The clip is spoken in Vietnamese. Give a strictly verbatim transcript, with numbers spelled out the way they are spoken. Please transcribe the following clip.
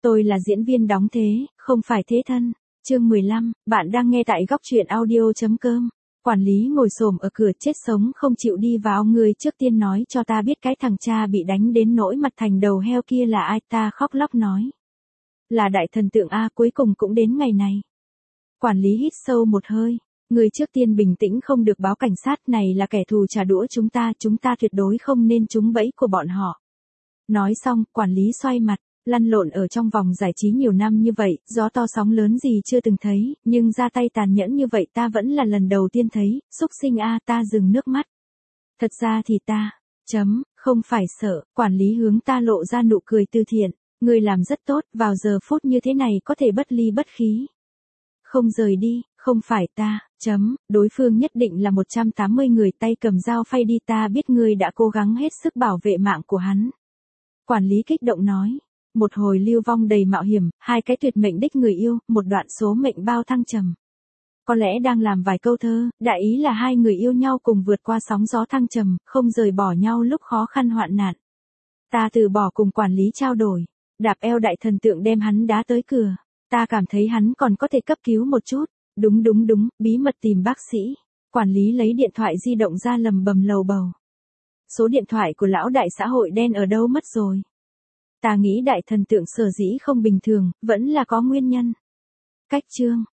Tôi là diễn viên đóng thế, không phải thế thân. Chương mười lăm, bạn đang nghe tại góc truyện audio chấm com. Quản lý ngồi xổm ở cửa chết sống không chịu đi vào. Người trước tiên nói cho ta biết cái thằng cha bị đánh đến nỗi mặt thành đầu heo kia là ai. Ta khóc lóc nói. Là đại thần tượng A, cuối cùng cũng đến ngày này. Quản lý hít sâu một hơi. Người trước tiên bình tĩnh, không được báo cảnh sát, này là kẻ thù trả đũa chúng ta, chúng ta tuyệt đối không nên trúng bẫy của bọn họ. Nói xong, quản lý xoay mặt. Lăn lộn ở trong vòng giải trí nhiều năm như vậy, gió to sóng lớn gì chưa từng thấy, nhưng ra tay tàn nhẫn như vậy ta vẫn là lần đầu tiên thấy. Xúc sinh a, ta dừng nước mắt. Thật ra thì ta, chấm, không phải sợ. Quản lý hướng ta lộ ra nụ cười từ thiện. Người làm rất tốt, vào giờ phút như thế này có thể bất ly bất khí. Không rời đi, không phải ta, chấm, đối phương nhất định là một trăm tám mươi người tay cầm dao phay đi, ta biết ngươi đã cố gắng hết sức bảo vệ mạng của hắn. Quản lý kích động nói. Một hồi lưu vong đầy mạo hiểm, hai cái tuyệt mệnh đích người yêu, một đoạn số mệnh bao thăng trầm. Có lẽ đang làm vài câu thơ, đại ý là hai người yêu nhau cùng vượt qua sóng gió thăng trầm, không rời bỏ nhau lúc khó khăn hoạn nạn. Ta từ bỏ cùng quản lý trao đổi, đạp eo đại thần tượng đem hắn đá tới cửa. Ta cảm thấy hắn còn có thể cấp cứu một chút. Đúng đúng đúng, bí mật tìm bác sĩ. Quản lý lấy điện thoại di động ra lầm bầm lầu bầu. Số điện thoại của lão đại xã hội đen ở đâu mất rồi? Ta nghĩ đại thần tượng sở dĩ không bình thường, vẫn là có nguyên nhân. Cách chương.